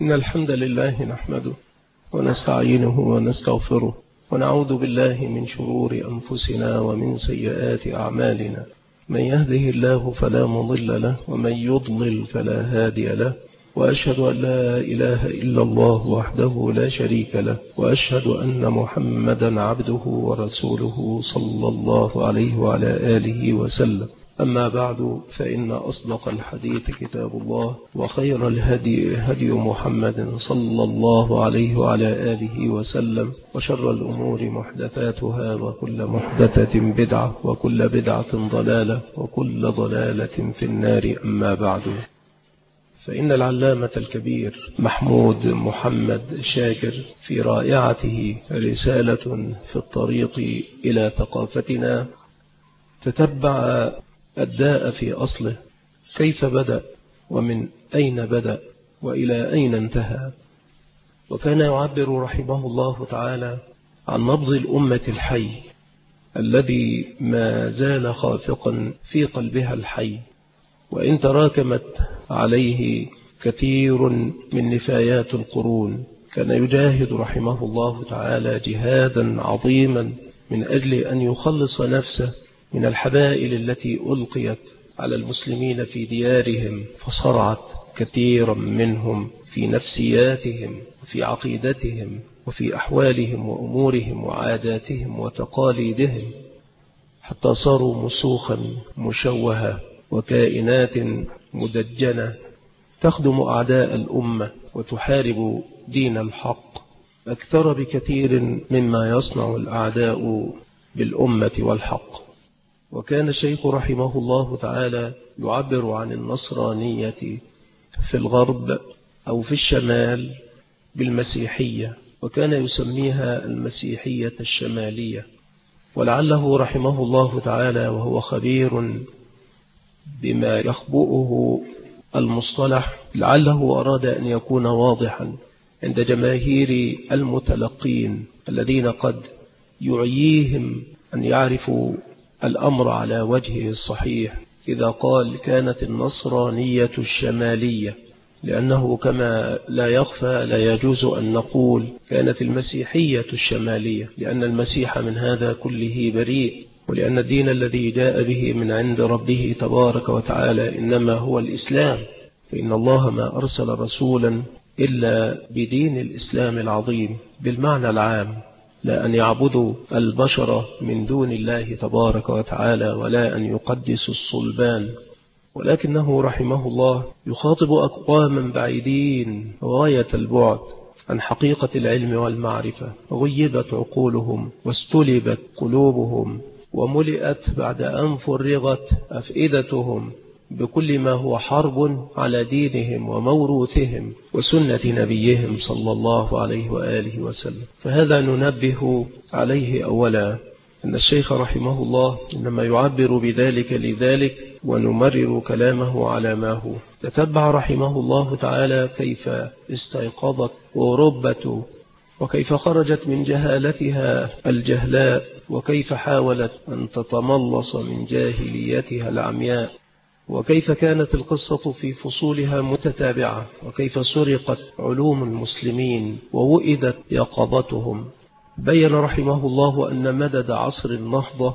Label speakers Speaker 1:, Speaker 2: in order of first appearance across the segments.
Speaker 1: إن الحمد لله نحمده ونستعينه ونستغفره ونعوذ بالله من شرور أنفسنا ومن سيئات أعمالنا. من يهده الله فلا مضل له ومن يضلل فلا هادي له، وأشهد أن لا إله إلا الله وحده لا شريك له، وأشهد أن محمدا عبده ورسوله صلى الله عليه وعلى آله وسلم. أما بعد، فإن أصدق الحديث كتاب الله، وخير الهدي هدي محمد صلى الله عليه وعلى آله وسلم، وشر الأمور محدثاتها، وكل محدثة بدعة، وكل بدعة ضلالة، وكل ضلالة في النار. أما بعد، فإن العلامة الكبير محمود محمد شاكر في رائعته رسالة في الطريق إلى ثقافتنا تتبع الداء في أصله، كيف بدأ ومن أين بدأ وإلى أين انتهى. وكان يعبر رحمه الله تعالى عن نبض الأمة الحي الذي ما زال خافقا في قلبها الحي، وإن تراكمت عليه كثير من نفايات القرون. كان يجاهد رحمه الله تعالى جهادا عظيما من أجل أن يخلص نفسه من الحبائل التي ألقيت على المسلمين في ديارهم، فصرعت كثيرا منهم في نفسياتهم وفي عقيدتهم وفي أحوالهم وأمورهم وعاداتهم وتقاليدهم، حتى صاروا مسوخا مشوهة وكائنات مدجنة تخدم أعداء الأمة وتحارب دين الحق أكثر بكثير مما يصنع الأعداء بالأمة والحق. وكان الشيخ رحمه الله تعالى يعبر عن النصرانية في الغرب أو في الشمال بالمسيحية، وكان يسميها المسيحية الشمالية. ولعله رحمه الله تعالى وهو خبير بما يخبؤه المصطلح، لعله أراد أن يكون واضحا عند جماهير المتلقين الذين قد يعييهم أن يعرفوا الأمر على وجهه الصحيح إذا قال كانت النصرانية الشمالية، لأنه كما لا يخفى لا يجوز أن نقول كانت المسيحية الشمالية، لأن المسيح من هذا كله بريء، ولأن الدين الذي جاء به من عند ربه تبارك وتعالى إنما هو الإسلام، فإن الله ما أرسل رسولا إلا بدين الإسلام العظيم بالمعنى العام، لا أن يعبدوا البشر من دون الله تبارك وتعالى ولا أن يقدسوا الصلبان. ولكنه رحمه الله يخاطب أقواما بعيدين غاية البعد عن حقيقة العلم والمعرفة، غيبت عقولهم واستلبت قلوبهم وملئت بعد أن فرغت أفئدتهم بكل ما هو حرب على دينهم وموروثهم وسنة نبيهم صلى الله عليه وآله وسلم. فهذا ننبه عليه أولا، أن الشيخ رحمه الله إنما يعبر بذلك لذلك، ونمرر كلامه على ما هو. تتبع رحمه الله تعالى كيف استيقظت أوروبا، وكيف خرجت من جهالتها الجهلاء، وكيف حاولت أن تتملص من جاهليتها العمياء، وكيف كانت القصة في فصولها متتابعة، وكيف سرقت علوم المسلمين ووئدت يقظتهم. بين رحمه الله أن مدد عصر النهضة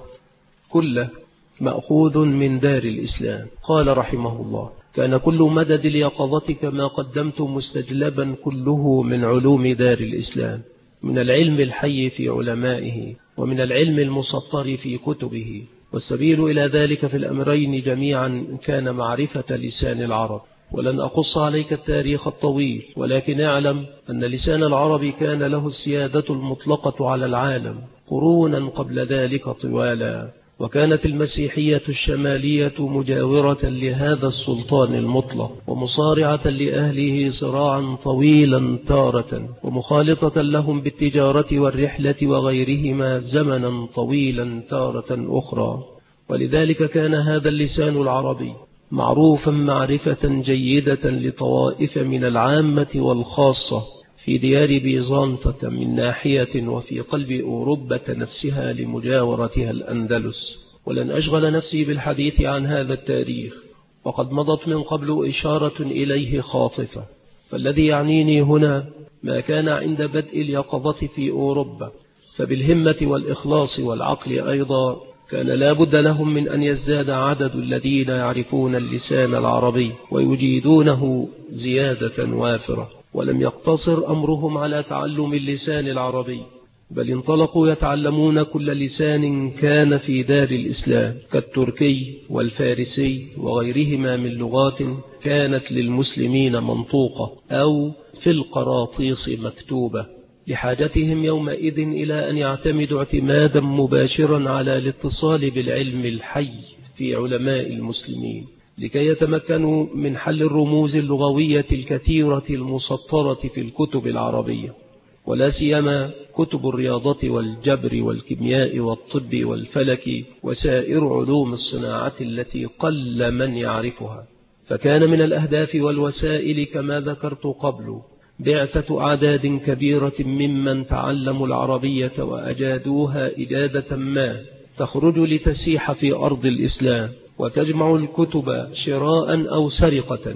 Speaker 1: كله مأخوذ من دار الإسلام. قال رحمه الله: كان كل مدد اليقظة كما قدمت مستجلبا كله من علوم دار الإسلام، من العلم الحي في علمائه، ومن العلم المسطر في كتبه. والسبيل إلى ذلك في الأمرين جميعا كان معرفة لسان العرب. ولن أقص عليك التاريخ الطويل، ولكن اعلم أن لسان العرب كان له السيادة المطلقة على العالم قرونا قبل ذلك طوالا، وكانت المسيحية الشمالية مجاورة لهذا السلطان المطلق، ومصارعة لأهله صراعا طويلا تارة، ومخالطة لهم بالتجارة والرحلة وغيرهما زمنا طويلا تارة أخرى. ولذلك كان هذا اللسان العربي معروفا معرفة جيدة لطوائف من العامة والخاصة في ديار بيزنطة من ناحية، وفي قلب أوروبا نفسها لمجاورتها الأندلس. ولن أشغل نفسي بالحديث عن هذا التاريخ، وقد مضت من قبل إشارة إليه خاطفة، فالذي يعنيني هنا ما كان عند بدء اليقظة في أوروبا، فبالهمة والإخلاص والعقل أيضا كان لا بد لهم من أن يزداد عدد الذين يعرفون اللسان العربي ويجيدونه زيادة وافرة. ولم يقتصر أمرهم على تعلم اللسان العربي، بل انطلقوا يتعلمون كل لسان كان في دار الإسلام كالتركي والفارسي وغيرهما من لغات كانت للمسلمين منطوقة أو في القراطيس مكتوبة، لحاجتهم يومئذ إلى أن يعتمدوا اعتمادا مباشرا على الاتصال بالعلم الحي في علماء المسلمين، لكي يتمكنوا من حل الرموز اللغوية الكثيرة المسطرة في الكتب العربية، ولا سيما كتب الرياضة والجبر والكيمياء والطب والفلك وسائر علوم الصناعة التي قل من يعرفها. فكان من الأهداف والوسائل كما ذكرت قبل بعثة أعداد كبيرة ممن تعلموا العربية وأجادوها إجادة ما تخرج لتسيح في أرض الإسلام، وتجمع الكتب شراء أو سرقة،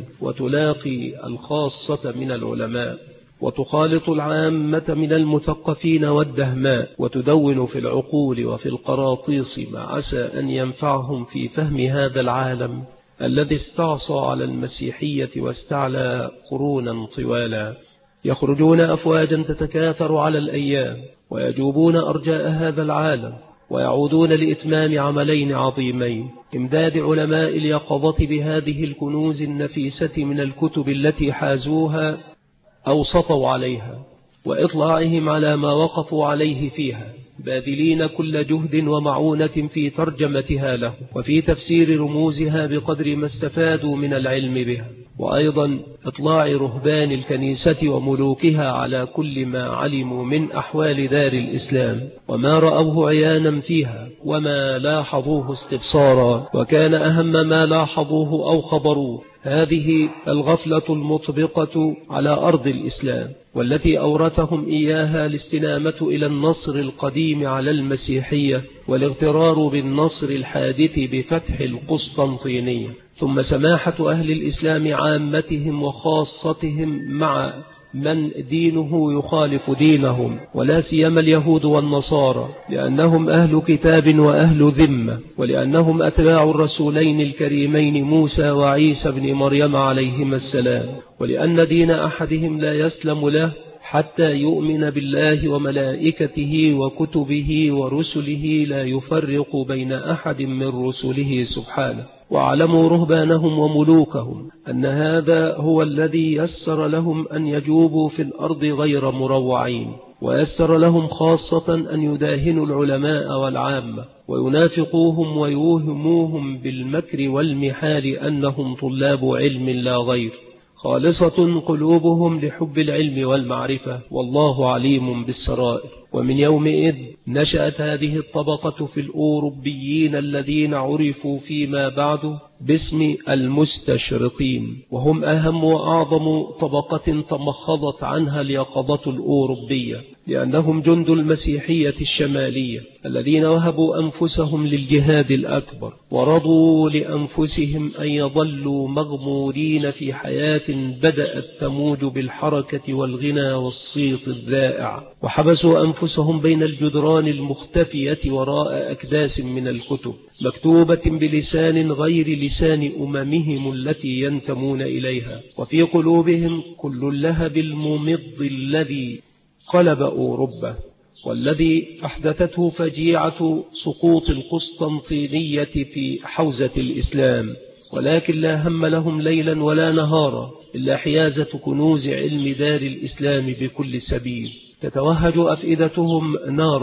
Speaker 1: وتلاقي الخاصة من العلماء، وتخالط العامة من المثقفين والدهماء، وتدون في العقول وفي القراطيس ما عسى أن ينفعهم في فهم هذا العالم الذي استعصى على المسيحية واستعلى قرونا طوالا. يخرجون أفواجا تتكاثر على الأيام، ويجوبون أرجاء هذا العالم، ويعودون لإتمام عملين عظيمين: إمداد علماء اليقظة بهذه الكنوز النفيسة من الكتب التي حازوها أو سطوا عليها، وإطلاعهم على ما وقفوا عليه فيها، باذلين كل جهد ومعونة في ترجمتها له وفي تفسير رموزها بقدر ما استفادوا من العلم بها، وأيضا إطلاع رهبان الكنيسة وملوكها على كل ما علموا من أحوال دار الإسلام وما رأوه عيانا فيها وما لاحظوه استبصارا. وكان أهم ما لاحظوه أو خبروه هذه الغفلة المطبقة على أرض الإسلام، والتي أورثهم إياها الاستنامة إلى النصر القديم على المسيحية والاغترار بالنصر الحادث بفتح القسطنطينية، ثم سماحة أهل الإسلام عامتهم وخاصتهم مع من دينه يخالف دينهم، ولا سيما اليهود والنصارى، لأنهم أهل كتاب وأهل ذمة، ولأنهم أتباع الرسولين الكريمين موسى وعيسى بن مريم عليهما السلام، ولأن دين أحدهم لا يسلم له حتى يؤمن بالله وملائكته وكتبه ورسله لا يفرق بين أحد من رسله سبحانه. وعلموا رهبانهم وملوكهم أن هذا هو الذي يسر لهم أن يجوبوا في الأرض غير مروعين، ويسر لهم خاصة أن يداهنوا العلماء والعامة وينافقوهم ويوهموهم بالمكر والمحال أنهم طلاب علم لا غير، خالصة قلوبهم لحب العلم والمعرفة، والله عليم بالسرائر. ومن يومئذ نشأت هذه الطبقة في الأوروبيين الذين عرفوا فيما بعد باسم المستشرقين، وهم أهم وأعظم طبقة تمخضت عنها اليقظة الأوروبية، لأنهم جند المسيحية الشمالية الذين وهبوا أنفسهم للجهاد الأكبر، ورضوا لأنفسهم أن يظلوا مغمورين في حياة بدأت تموج بالحركة والغنى والصيت الذائع، وحبسوا أنفسهم بين الجدران المختفية وراء أكداس من الكتب مكتوبة بلسان غير لسان أممهم التي ينتمون إليها، وفي قلوبهم كل اللهب الممض الذي قلب أوروبا، والذي أحدثته فجيعة سقوط القسطنطينية في حوزة الإسلام، ولكن لا هم لهم ليلا ولا نهارا إلا حيازة كنوز علم دار الإسلام بكل سبيل. تتوهج أفئدتهم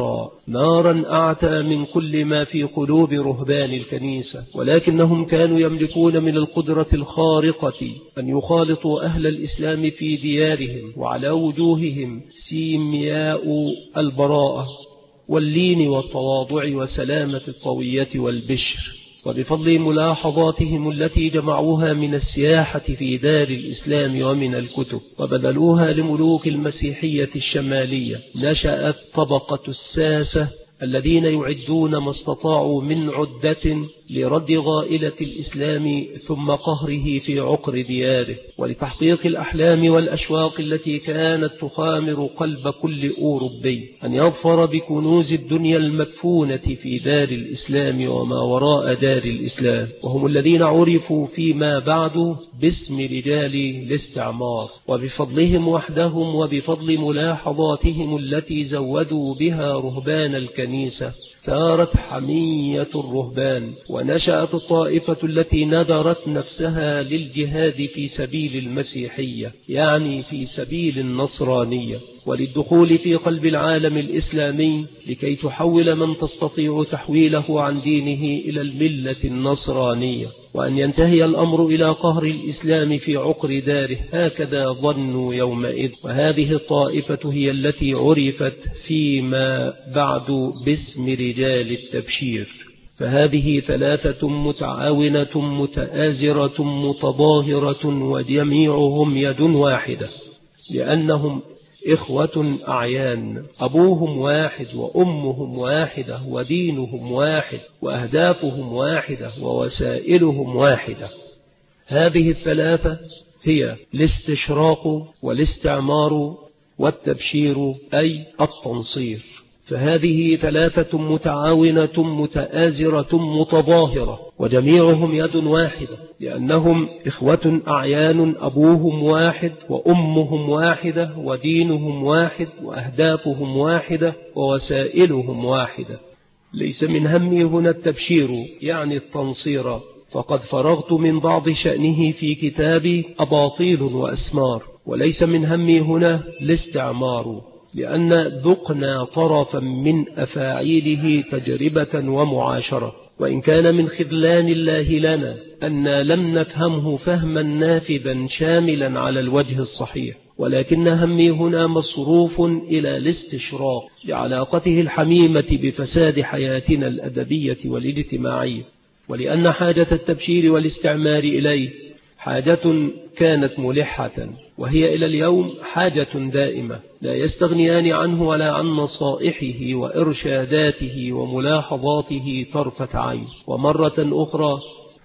Speaker 1: نارا أعتى من كل ما في قلوب رهبان الكنيسة، ولكنهم كانوا يملكون من القدرة الخارقة أن يخالطوا أهل الإسلام في ديارهم، وعلى وجوههم سيمياء البراءة واللين والتواضع وسلامة الطوية والبشر. وبفضل ملاحظاتهم التي جمعوها من السياحة في دار الإسلام ومن الكتب وبذلوها لملوك المسيحية الشمالية، نشأت طبقة الساسة الذين يعدون ما استطاعوا من عدة لرد غائلة الإسلام ثم قهره في عقر دياره، ولتحقيق الأحلام والأشواق التي كانت تخامر قلب كل أوروبي، أن يظفر بكنوز الدنيا المدفونة في دار الإسلام وما وراء دار الإسلام، وهم الذين عرفوا فيما بعد باسم رجال الاستعمار، وبفضلهم وحدهم وبفضل ملاحظاتهم التي زودوا بها رهبان الكنيسة ثارت حمية الرهبان، ونشأت الطائفة التي ندرت نفسها للجهاد في سبيل المسيحية، يعني في سبيل النصرانية، وللدخول في قلب العالم الإسلامي لكي تحول من تستطيع تحويله عن دينه إلى الملة النصرانية، وأن ينتهي الأمر إلى قهر الإسلام في عقر داره. هكذا ظنوا يومئذ، وهذه الطائفة هي التي عرفت فيما بعد باسم رجال التبشير. فهذه ثلاثة متعاونة متآزرة متظاهرة وجميعهم يد واحدة، لأنهم إخوة أعيان، أبوهم واحد وأمهم واحدة ودينهم واحد وأهدافهم واحدة ووسائلهم واحدة. هذه الثلاثة هي الاستشراق والاستعمار والتبشير أي التنصير. فهذه ثلاثة متعاونة متآزرة متظاهرة وجميعهم يد واحدة، لأنهم إخوة أعيان، أبوهم واحد وأمهم واحدة ودينهم واحد وأهدافهم واحدة ووسائلهم واحدة. ليس من همي هنا التبشير يعني التنصير، فقد فرغت من بعض شأنه في كتابي أباطيل وأسمار، وليس من همي هنا الاستعمار، لأن ذقنا طرفا من أفاعيله تجربة ومعاشرة، وإن كان من خذلان الله لنا أن لم نفهمه فهما نافذا شاملا على الوجه الصحيح، ولكن همي هنا مصروف إلى الاستشراق لعلاقته الحميمة بفساد حياتنا الأدبية والاجتماعية، ولأن حاجة التبشير والاستعمار إليه حاجة كانت ملحة، وهي إلى اليوم حاجة دائمة لا يستغنيان عنه ولا عن نصائحه وإرشاداته وملاحظاته طرفة عين. ومرة أخرى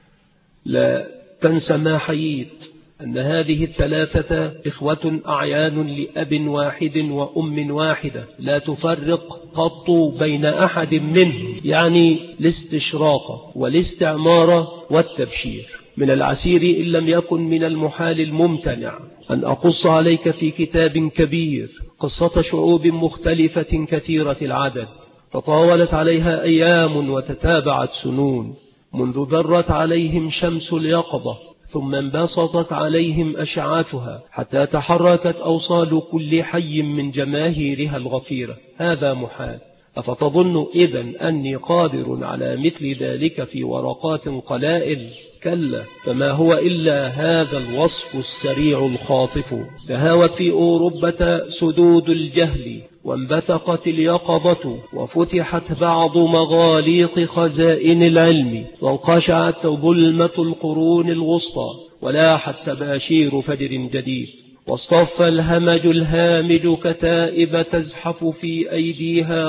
Speaker 1: لا تنسى ما حييت أن هذه الثلاثة إخوة أعيان لأب واحد وأم واحدة لا تفرق قط بين أحد منهم، يعني الاستشراق والاستعمار والتبشير. من العسير إن لم يكن من المحال الممتنع أن أقص عليك في كتاب كبير قصة شعوب مختلفة كثيرة العدد، تطاولت عليها أيام وتتابعت سنون، منذ ذرت عليهم شمس اليقظة ثم انبسطت عليهم أشعاتها حتى تحركت أوصال كل حي من جماهيرها الغفيرة. هذا محال. أفتظن إذن أني قادر على مثل ذلك في ورقات قلائل؟ كلا، فما هو إلا هذا الوصف السريع الخاطف. تهاوت في أوروبا سدود الجهل وانبثقت اليقظة وفتحت بعض مغاليق خزائن العلم، وانقشعت ظلمة القرون الوسطى ولاحت تباشير فجر جديد، واصطف الهمج الهامج كتائب تزحف في أيديها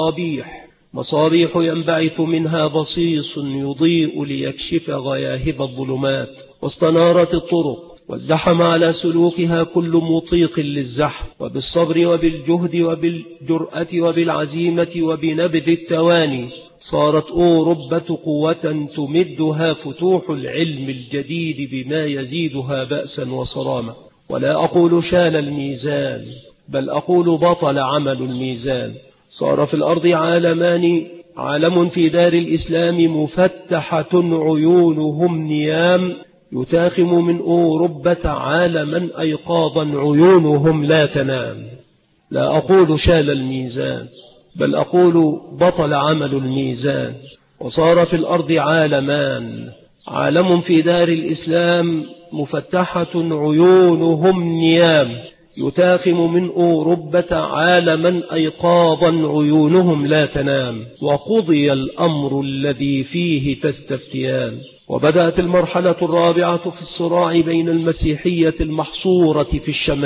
Speaker 1: مصابيح ينبعث منها بصيص يضيء ليكشف غياهب الظلمات، واستنارت الطرق وازدحم على سلوكها كل مطيق للزحف، وبالصبر وبالجهد وبالجرأة وبالعزيمة وبنبذ التواني صارت أوروبا قوة تمدها فتوح العلم الجديد بما يزيدها بأسا وصرامة. ولا أقول شال الميزان، بل أقول بطل عمل الميزان. صار في الأرض عالمان، عالم في دار الإسلام مفتحة عيونهم نيام، يتاخم من أوروبا عالما أيقاظا عيونهم لا تنام. لا أقول شال الميزان، بل أقول بطل عمل الميزان. وصار في الأرض عالمان، عالم في دار الإسلام مفتحة عيونهم نيام، يتاخم من أوروبا عالما أيقاظا عيونهم لا تنام، وقضي الأمر الذي فيه تستفتيان. وبدأت المرحلة الرابعة في الصراع بين المسيحية المحصورة في الشمال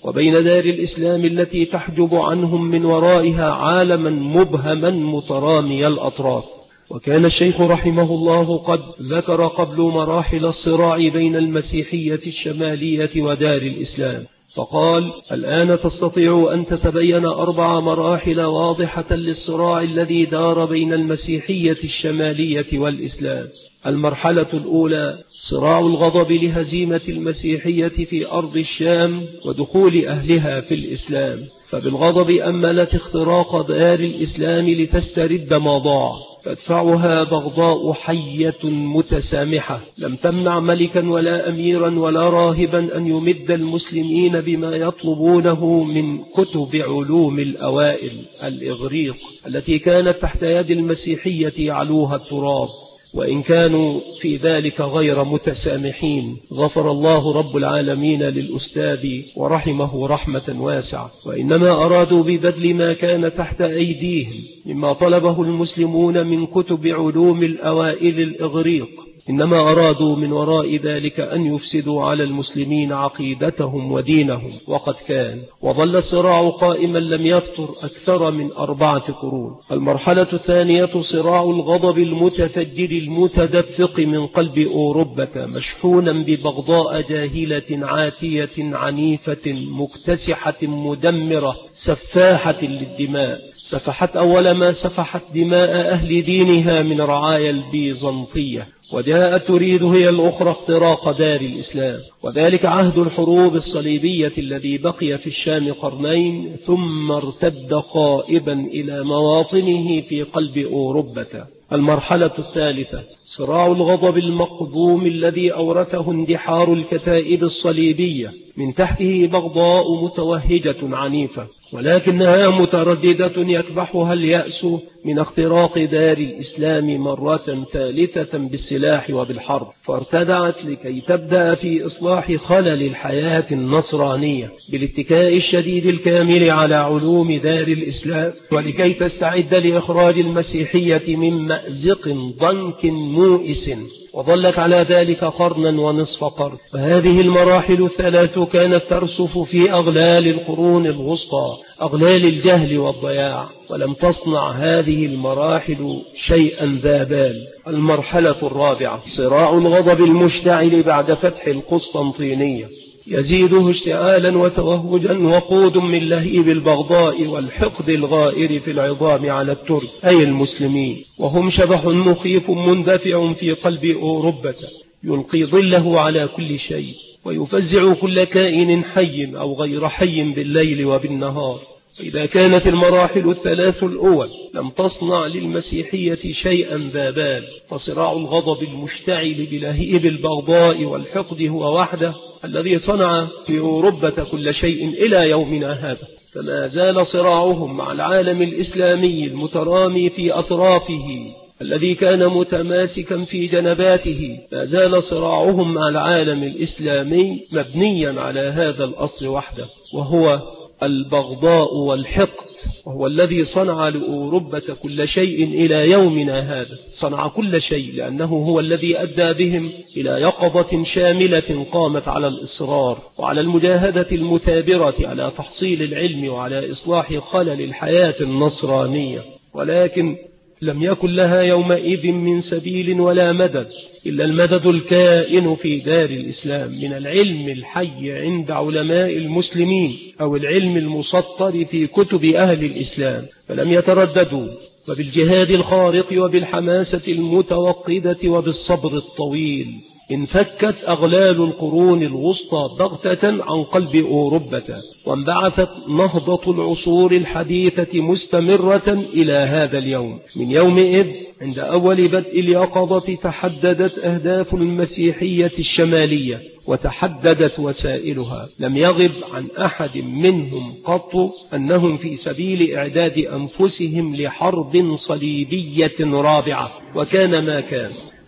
Speaker 1: وبين دار الإسلام التي تحجب عنهم من ورائها عالما مبهما مترامي الأطراف. وكان الشيخ رحمه الله قد ذكر قبل مراحل الصراع بين المسيحية الشمالية ودار الإسلام، فقال: الآن تستطيع أن تتبين 4 مراحل واضحة للصراع الذي دار بين المسيحية الشمالية والإسلام. المرحلة الأولى صراع الغضب لهزيمة المسيحية في أرض الشام ودخول أهلها في الإسلام، فبالغضب أملت اختراق دار الإسلام لتسترد ما ضاع، تدفعها بغضاء حية متسامحة لم تمنع ملكا ولا أميرا ولا راهبا أن يمد المسلمين بما يطلبونه من كتب علوم الأوائل الإغريق التي كانت تحت يد المسيحية يعلوها التراب. وإن كانوا في ذلك غير متسامحين، غفر الله رب العالمين للأستاذ ورحمه رحمة واسعة، وإنما أرادوا ببذل ما كان تحت أيديهم مما طلبه المسلمون من كتب علوم الأوائل الإغريق، إنما أرادوا من وراء ذلك أن يفسدوا على المسلمين عقيدتهم ودينهم، وقد كان وظل الصراع قائما لم يفتر أكثر من 4 قرون. المرحلة الثانية صراع الغضب المتفجر المتدفق من قلب أوروبا، مشحونا ببغضاء جاهلة عاتية عنيفة مكتسحة مدمرة سفاحة للدماء، سفحت أول ما سفحت دماء أهل دينها من رعايا البيزنطية، وجاءت تريد هي الأخرى اختراق دار الإسلام. وذلك عهد الحروب الصليبية الذي بقي في الشام قرنين ثم ارتد خائبا إلى مواطنه في قلب أوروبا. المرحلة الثالثة صراع الغضب المقدوم الذي أورثه اندحار الكتائب الصليبية، من تحته بغضاء متوهجة عنيفة ولكنها مترددة يكبحها اليأس من اختراق دار الإسلام مرة ثالثة بالسلاح وبالحرب، فارتدعت لكي تبدأ في إصلاح خلل الحياة النصرانية بالاتكاء الشديد الكامل على علوم دار الإسلام، ولكي تستعد لإخراج المسيحية من مأزق ضنك موئس، وظلت على ذلك قرنا ونصف قرن. فهذه المراحل الثلاث كانت ترسف في أغلال القرون الوسطى، أغلال الجهل والضياع، ولم تصنع هذه المراحل شيئا ذا بال. المرحلة الرابعة صراع الغضب المشتعل بعد فتح القسطنطينية، يزيده اشتعالا وتوهجا وقود من لهيب البغضاء والحقد الغائر في العظام على الترك أي المسلمين، وهم شبح مخيف مندفع في قلب أوروبا يلقي ظله على كل شيء ويفزع كل كائن حي أو غير حي بالليل وبالنهار. إذا كانت المراحل الثلاث الأول لم تصنع للمسيحية شيئا ذا بال، فصراع الغضب المشتعل بلهيب البغضاء والحقد هو وحده الذي صنع في أوروبا كل شيء إلى يومنا هذا. فما زال صراعهم مع العالم الإسلامي المترامي في أطرافه الذي كان متماسكا في جنباته، ما زال صراعهم مع العالم الإسلامي مبنيا على هذا الأصل وحده، وهو البغضاء والحقد، وهو الذي صنع لأوروبا كل شيء إلى يومنا هذا. صنع كل شيء لأنه هو الذي أدى بهم إلى يقظة شاملة قامت على الإصرار وعلى المجاهدة المثابرة على تحصيل العلم وعلى إصلاح خلل الحياة النصرانية، ولكن لم يكن لها يومئذ من سبيل ولا مدد إلا المدد الكائن في دار الإسلام من العلم الحي عند علماء المسلمين أو العلم المسطر في كتب أهل الإسلام، فلم يترددوا، وبالجهاد الخارق وبالحماسة المتوقدة وبالصبر الطويل انفكت أغلال القرون الوسطى ضغطة عن قلب أوروبا، وانبعثت نهضة العصور الحديثة مستمرة إلى هذا اليوم. من يومئذ عند أول بدء اليقظة تحددت أهداف المسيحية الشمالية وتحددت وسائلها، لم يغب عن أحد منهم قط أنهم في سبيل إعداد أنفسهم لحرب صليبية رابعة، وكان ما كان.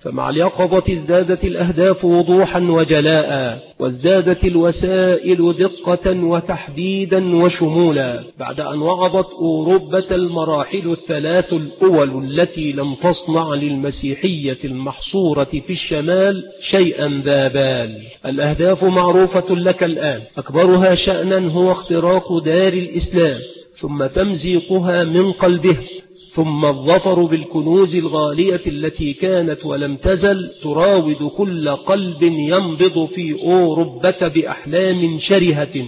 Speaker 1: فمع اليقظة ازدادت الأهداف وضوحا وجلاء، وازدادت الوسائل دقة وتحديدا وشمولا، بعد أن وعظت أوروبا المراحل الثلاث الأول التي لم تصنع للمسيحية المحصورة في الشمال شيئا ذا بال. الأهداف معروفة لك الآن، أكبرها شأنا هو اختراق دار الإسلام، ثم تمزيقها من قلبها، ثم الظفر بالكنوز الغالية التي كانت ولم تزل تراود كل قلب ينبض في أوروبا بأحلام شرهة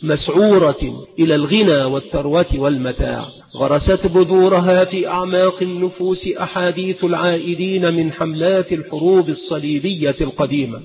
Speaker 1: مسعورة إلى الغنى والثروة والمتاع. غرست بذورها في أعماق النفوس أحاديث العائدين من حملات الحروب الصليبية القديمة.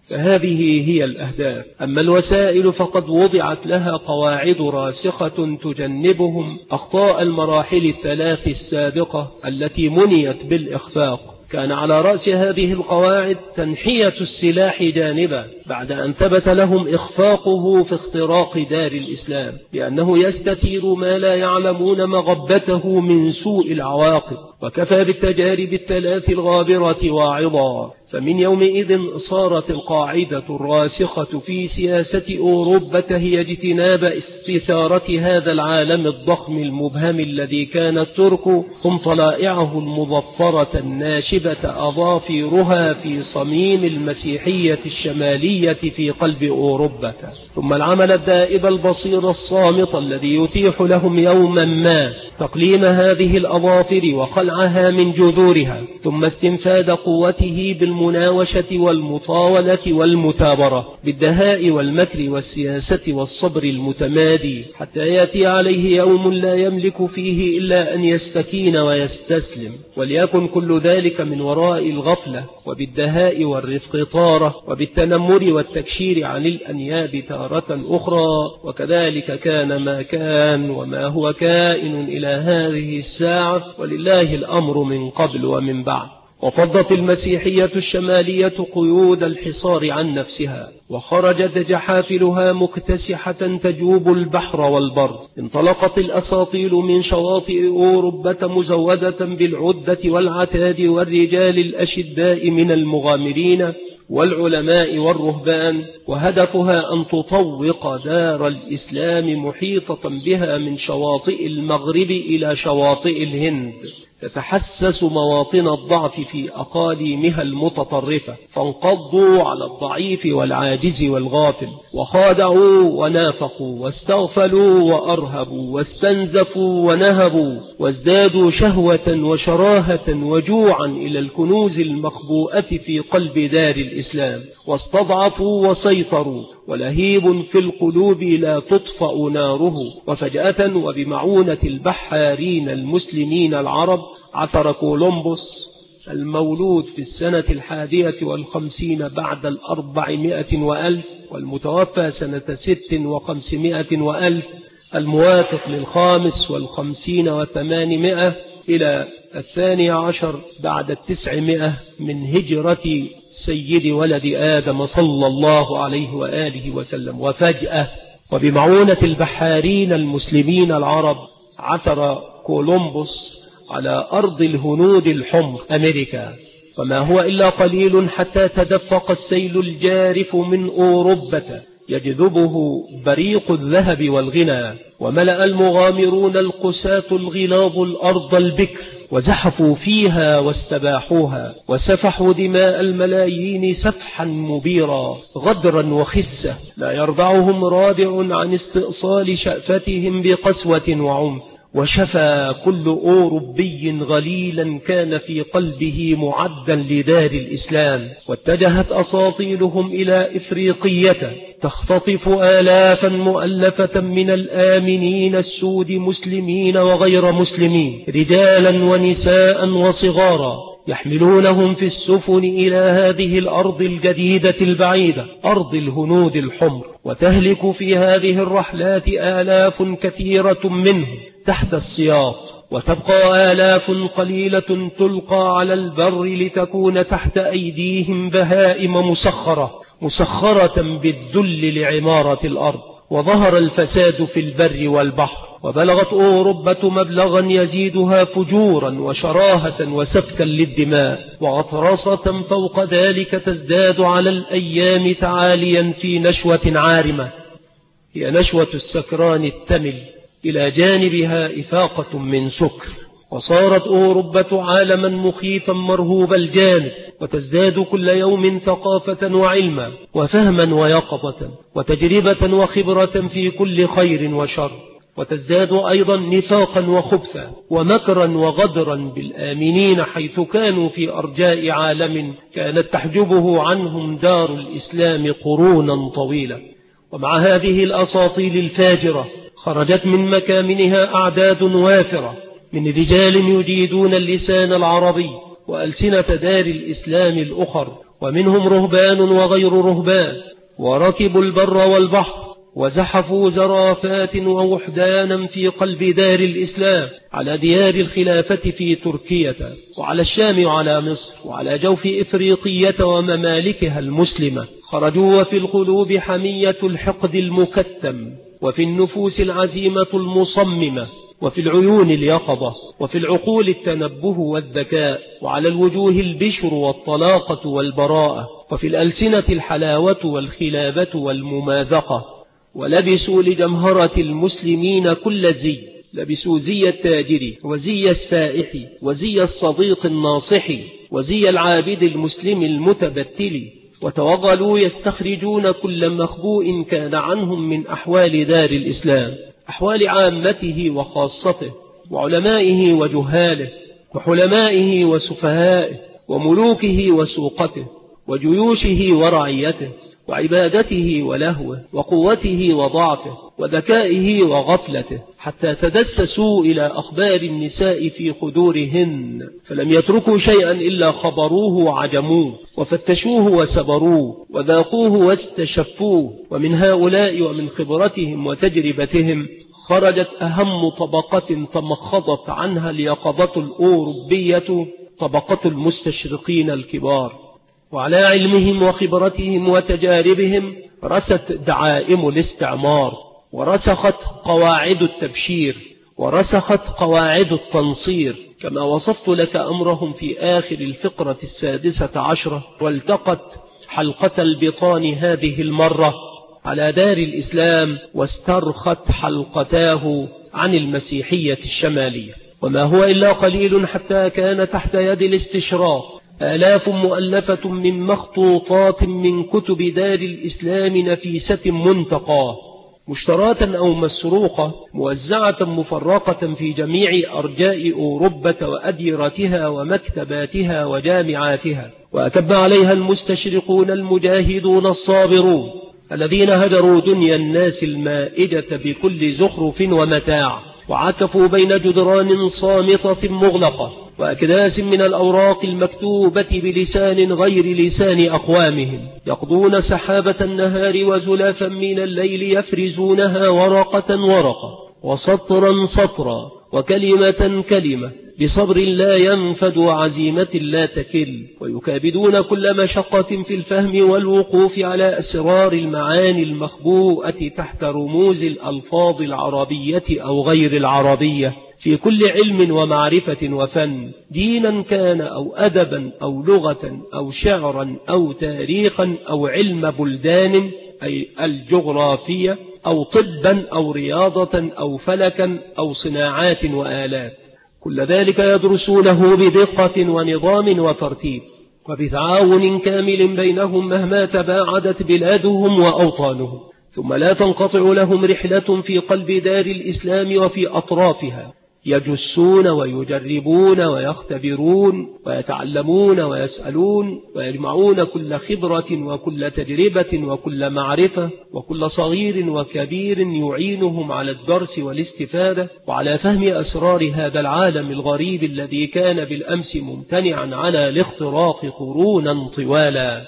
Speaker 1: فهذه هي الأهداف. أما الوسائل فقد وضعت لها قواعد راسخة تجنبهم أخطاء المراحل الثلاث السابقة التي منيت بالإخفاق. كان على رأس هذه القواعد تنحية السلاح جانبا، بعد أن ثبت لهم إخفاقه في اختراق دار الإسلام، لأنه يستثير ما لا يعلمون مغبته من سوء العواقب. وكفى بالتجارب الثلاث الغابرة واعظا. فمن يومئذ صارت القاعدة الراسخة في سياسة أوروبا هي اجتناب استثارة هذا العالم الضخم المبهم الذي كان الترك هم طلائعه المظفرة الناشبة أظافيرها في صميم المسيحية الشمالية في قلب أوروبا، ثم العمل الدائب البصير الصامت الذي يتيح لهم يوما ما تقليم هذه الأظافر وخلعها من جذورها، ثم استنفاد قوته بالمناوشة والمطاولة والمتابرة، بالدهاء والمكر والسياسة والصبر المتمادي، حتى يأتي عليه يوم لا يملك فيه إلا أن يستكين ويستسلم. وليكن كل ذلك من وراء الغفلة، وبالدهاء والرفق طارة، وبالتنمر والتكشير عن الأنياب تارة أخرى. وكذلك كان ما كان وما هو كائن إلى هذه الساعة، ولله الأمر من قبل ومن بعد. وفضت المسيحية الشمالية قيود الحصار عن نفسها، وخرجت جحافلها مكتسحة تجوب البحر والبر. انطلقت الأساطيل من شواطئ أوروبا مزودة بالعدة والعتاد والرجال الأشداء من المغامرين والعلماء والرهبان، وهدفها أن تطوق دار الإسلام محيطة بها من شواطئ المغرب إلى شواطئ الهند، تتحسس مواطن الضعف في أقاليمها المتطرفة، فانقضوا على الضعيف والعاجز والغافل، وخادعوا ونافقوا واستغفلوا وأرهبوا واستنزفوا ونهبوا، وازدادوا شهوة وشراهة وجوعا إلى الكنوز المخبوءة في قلب دار الإسلام، واستضعفوا وسيطروا، ولهيب في القلوب لا تطفأ ناره. وفجأة وبمعونة البحارين المسلمين العرب عثر كولومبوس المولود في السنة 51 بعد 400 وألف، والمتوفى سنة 56 وألف، الموافق 55 و800 إلى 12 بعد 900 من هجرة سيد ولد آدم صلى الله عليه وآله وسلم. وفجأة وبمعونة البحارين المسلمين العرب عثر كولومبوس على أرض الهنود الحمر أمريكا، فما هو إلا قليل حتى تدفق السيل الجارف من أوروبا يجذبه بريق الذهب والغنى، وملأ المغامرون القساة الغلاظ الأرض البكر، وزحفوا فيها واستباحوها، وسفحوا دماء الملايين سفحا مبيرا غدرا وخسة، لا يرضعهم رادع عن استئصال شأفتهم بقسوة وعنف. وشفى كل أوروبي غليلا كان في قلبه معدا لدار الإسلام، واتجهت أساطيلهم إلى إفريقية تختطف آلافا مؤلفة من الآمنين السود مسلمين وغير مسلمين، رجالا ونساء وصغارا، يحملونهم في السفن إلى هذه الأرض الجديدة البعيدة، أرض الهنود الحمر. وتهلك في هذه الرحلات آلاف كثيرة منهم تحت السياط، وتبقى آلاف قليلة تلقى على البر لتكون تحت أيديهم بهائم مسخرة بالذل لعمارة الأرض. وظهر الفساد في البر والبحر، وبلغت أوروبا مبلغا يزيدها فجورا وشراهة وسفكا للدماء، وغطرسة فوق ذلك تزداد على الأيام تعاليا في نشوة عارمة، هي نشوة السكران التمل إلى جانبها إفاقة من سكر. وصارت أوروبا عالما مخيفا مرهوب الجانب، وتزداد كل يوم ثقافة وعلما وفهما ويقظة وتجربة وخبرة في كل خير وشر، وتزداد أيضا نفاقا وخبثا ومكرا وغدرا بالآمنين حيث كانوا في أرجاء عالم كانت تحجبه عنهم دار الإسلام قرونا طويلة. ومع هذه الأساطيل الفاجرة خرجت من مكامنها أعداد وافرة من رجال يجيدون اللسان العربي وألسنة دار الإسلام الأخر، ومنهم رهبان وغير رهبان، وركبوا البر والبحر وزحفوا زرافات ووحدانا في قلب دار الإسلام على ديار الخلافة في تركيا وعلى الشام وعلى مصر وعلى جوف إفريقية وممالكها المسلمة. خرجوا وفي القلوب حمية الحقد المكتم، وفي النفوس العزيمة المصممة، وفي العيون اليقظة، وفي العقول التنبه والذكاء، وعلى الوجوه البشر والطلاقة والبراءة، وفي الألسنة الحلاوة والخلابة والمماذقة. ولبسوا لجمهرة المسلمين كل زي، لبسوا زي التاجر وزي السائح وزي الصديق الناصح وزي العابد المسلم المتبتل، وتوغلوا يستخرجون كل مخبوء كان عنهم من أحوال دار الإسلام، أحوال عامته وخاصته، وعلمائه وجهاله، وحلمائه وسفهائه، وملوكه وسوقته، وجيوشه ورعيته، وعبادته ولهوه، وقوته وضعفه، وذكائه وغفلته، حتى تدسسوا إلى أخبار النساء في خدورهن، فلم يتركوا شيئا إلا خبروه وعجموه، وفتشوه وسبروه، وذاقوه واستشفوه. ومن هؤلاء ومن خبرتهم وتجربتهم خرجت أهم طبقة تمخضت عنها اليقظة الأوروبية، طبقة المستشرقين الكبار. وعلى علمهم وخبرتهم وتجاربهم رست دعائم الاستعمار، ورسخت قواعد التبشير، ورسخت قواعد التنصير، كما وصفت لك أمرهم في آخر الفقرة 16، والتقت حلقة البطان هذه المرة على دار الإسلام، واسترخت حلقتاه عن المسيحية الشمالية. وما هو إلا قليل حتى كان تحت يد الاستشراق آلاف مؤلفة من مخطوطات من كتب دار الإسلام نفيسة منتقاة، مشتراة أو مسروقة، موزعة مفرقة في جميع أرجاء أوروبا وأديرتها ومكتباتها وجامعاتها، وأكب عليها المستشرقون المجاهدون الصابرون الذين هجروا دنيا الناس المائجة بكل زخرف ومتاع، وعكفوا بين جدران صامتة مغلقة وأكداس من الأوراق المكتوبة بلسان غير لسان أقوامهم، يقضون سحابة النهار وزلافا من الليل يفرزونها ورقة ورقة وسطرا سطرا وكلمة كلمة بصبر لا ينفد وعزيمة لا تكل، ويكابدون كل مشقة في الفهم والوقوف على أسرار المعاني المخبوءة تحت رموز الألفاظ العربية أو غير العربية في كل علم ومعرفة وفن، دينا كان أو أدبا أو لغة أو شعرا أو تاريخا أو علم بلدان أي الجغرافية أو طبا أو رياضة أو فلكا أو صناعات وآلات. كل ذلك يدرسونه بدقة ونظام وترتيب وبتعاون كامل بينهم مهما تباعدت بلادهم وأوطانهم، ثم لا تنقطع لهم رحلة في قلب دار الإسلام وفي أطرافها، يجسون ويجربون ويختبرون ويتعلمون ويسألون ويجمعون كل خبرة وكل تجربة وكل معرفة وكل صغير وكبير يعينهم على الدرس والاستفادة وعلى فهم أسرار هذا العالم الغريب الذي كان بالأمس ممتنعا على الاختراق قرونا طوالا.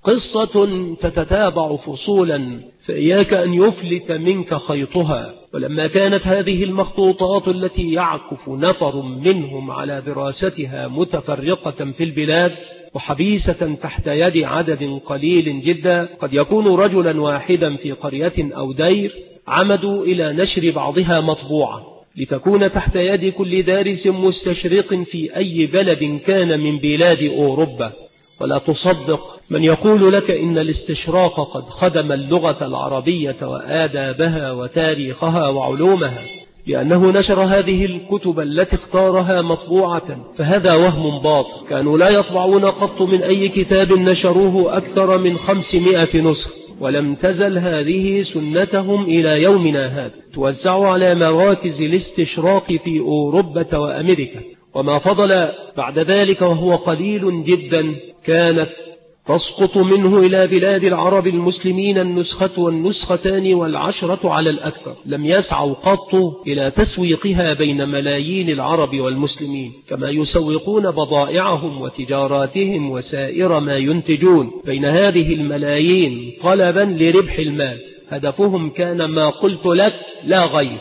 Speaker 1: قصة تتتابع فصولا فإياك أن يفلت منك خيطها. ولما كانت هذه المخطوطات التي يعكف نفر منهم على دراستها متفرقة في البلاد، وحبيسة تحت يد عدد قليل جدا، قد يكون رجلا واحدا في قرية أو دير، عمدوا إلى نشر بعضها مطبوعة لتكون تحت يد كل دارس مستشرق في أي بلد كان من بلاد أوروبا. ولا تصدق من يقول لك إن الاستشراق قد خدم اللغة العربية وآدابها وتاريخها وعلومها لأنه نشر هذه الكتب التي اختارها مطبوعة، فهذا وهم باطل. كانوا لا يطبعون قط من أي كتاب نشروه أكثر من 500 نسخة، ولم تزل هذه سنتهم إلى يومنا هذا، توزع على مراكز الاستشراق في أوروبا وأمريكا. وما فضل بعد ذلك وهو قليل جدا كانت تسقط منه إلى بلاد العرب المسلمين النسخة والنسختان والعشرة على الأكثر، لم يسعوا قط إلى تسويقها بين ملايين العرب والمسلمين، كما يسوقون بضائعهم وتجاراتهم وسائر ما ينتجون بين هذه الملايين طلبا لربح المال. هدفهم كان ما قلت لك لا غير.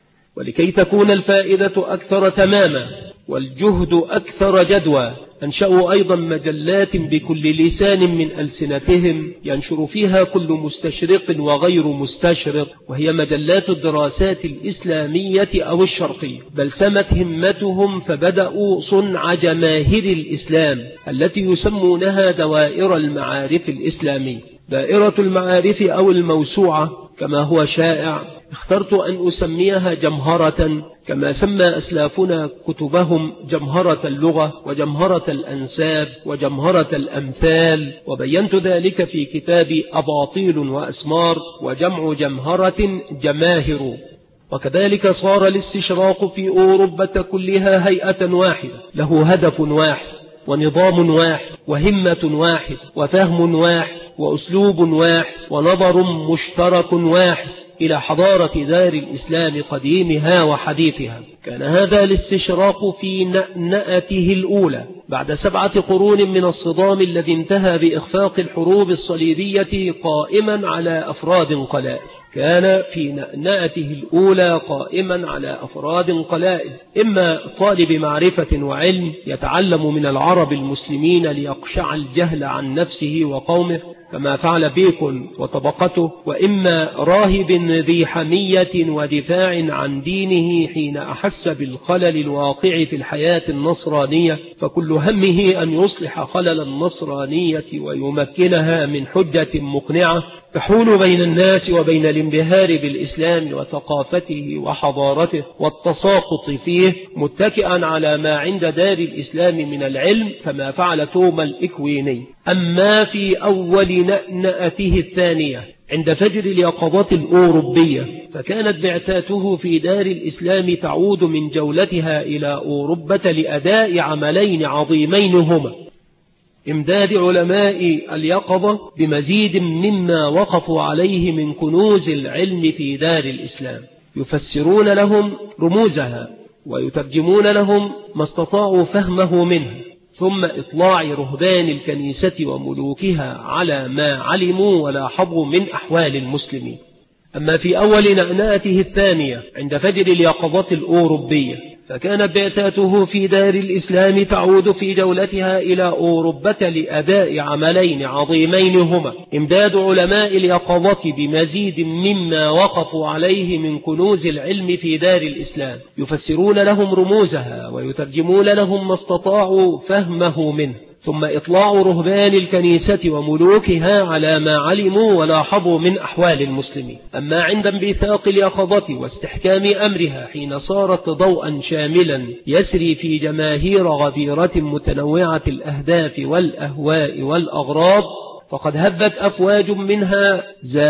Speaker 1: ولكي تكون الفائدة أكثر تماما والجهد أكثر جدوى، أنشأوا أيضا مجلات بكل لسان من ألسنتهم ينشر فيها كل مستشرق وغير مستشرق، وهي مجلات الدراسات الإسلامية أو الشرقية. بل سمت همتهم فبدأوا صنع جماهير الإسلام التي يسمونها دوائر المعارف الإسلامية. دائرة المعارف أو الموسوعة كما هو شائع، اخترت أن أسميها جمهرة، كما سمى أسلافنا كتبهم جمهرة اللغة وجمهرة الأنساب وجمهرة الأمثال، وبينت ذلك في كتاب أباطيل وأسمار، وجمع جمهرة جماهر. وكذلك صار الاستشراق في أوروبا كلها هيئة واحدة، له هدف واحد ونظام واحد وهمة واحد وفهم واحد وأسلوب واحد ونظر مشترك واحد إلى حضارة دار الإسلام قديمها وحديثها. كان هذا الاستشراق في نأنأته الأولى بعد 7 قرون من الصدام الذي انتهى بإخفاق الحروب الصليبية قائما على أفراد قلائل. كان في نأنأته الأولى قائما على أفراد قلائل، إما طالب معرفة وعلم يتعلم من العرب المسلمين ليقشع الجهل عن نفسه وقومه كما فعل بيكون وطبقته، وإما راهب ذي حمية ودفاع عن دينه حين أحس بالخلل الواقع في الحياة النصرانية، فكل همه أن يصلح خلل النصرانية ويمكنها من حجة مقنعة تحول بين الناس وبين الانبهار بالإسلام وثقافته وحضارته والتساقط فيه، متكئا على ما عند دار الإسلام من العلم كما فعل توما الإكويني. أما في أول نأنأته الثانية عند فجر اليقظات الأوروبية، فكانت بعثاته في دار الإسلام تعود من جولتها إلى أوروبا لأداء عملين عظيمين هما إمداد علماء اليقظة بمزيد مما وقفوا عليه من كنوز العلم في دار الإسلام، يفسرون لهم رموزها ويترجمون لهم ما استطاعوا فهمه منها، ثم إطلاع رهبان الكنيسة وملوكها على ما علموا ولاحظوا من أحوال المسلمين. أما في أول نأنأته الثانية عند فجر اليقظات الأوروبية، فكانت بعثاته في دار الإسلام تعود في جولتها إلى أوروبا لأداء عملين عظيمين هما إمداد علماء اليقظة بمزيد مما وقفوا عليه من كنوز العلم في دار الإسلام، يفسرون لهم رموزها ويترجمون لهم ما استطاعوا فهمه منه، ثم إطلاع رهبان الكنيسة وملوكها على ما علموا ولاحظوا من أحوال المسلمين. أما عند انبثاق اليقظة واستحكام أمرها حين صارت ضوءا شاملا يسري في جماهير غفيرة متنوعة الأهداف والأهواء والأغراض، فقد هبت أفواج منها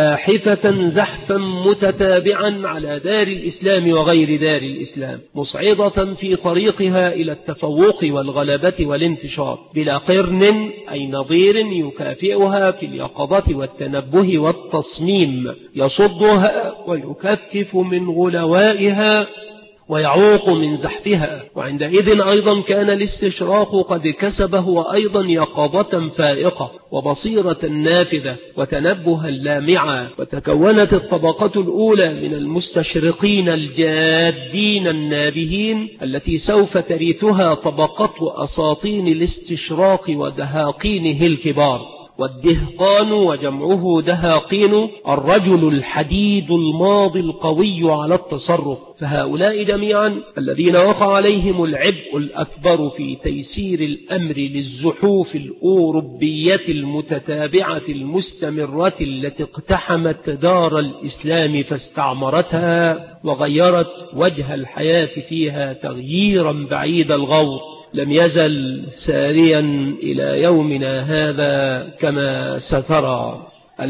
Speaker 1: زاحفة زحفا متتابعا على دار الإسلام وغير دار الإسلام، مصعدة في طريقها إلى التفوق والغلبة والانتشار بلا قرن أي نظير يكافئها في اليقظة والتنبه والتصميم، يصدها ويكفف من غلوائها ويعوق من زحفها. وعندئذ أيضا كان الاستشراق قد كسبه وأيضا يقظة فائقة وبصيرة نافذة وتنبها لامعا، وتكونت الطبقة الأولى من المستشرقين الجادين النابهين التي سوف ترثها طبقة أساطين الاستشراق ودهاقينه الكبار. والدهقان وجمعه دهاقين الرجل الحديد الماضي القوي على التصرف. فهؤلاء جميعا الذين وقع عليهم العبء الأكبر في تيسير الأمر للزحوف الأوروبية المتتابعة المستمرة التي اقتحمت دار الإسلام فاستعمرتها وغيرت وجه الحياة فيها تغييرا بعيد الغور، لم يزل ساريا إلى يومنا هذا كما سترى.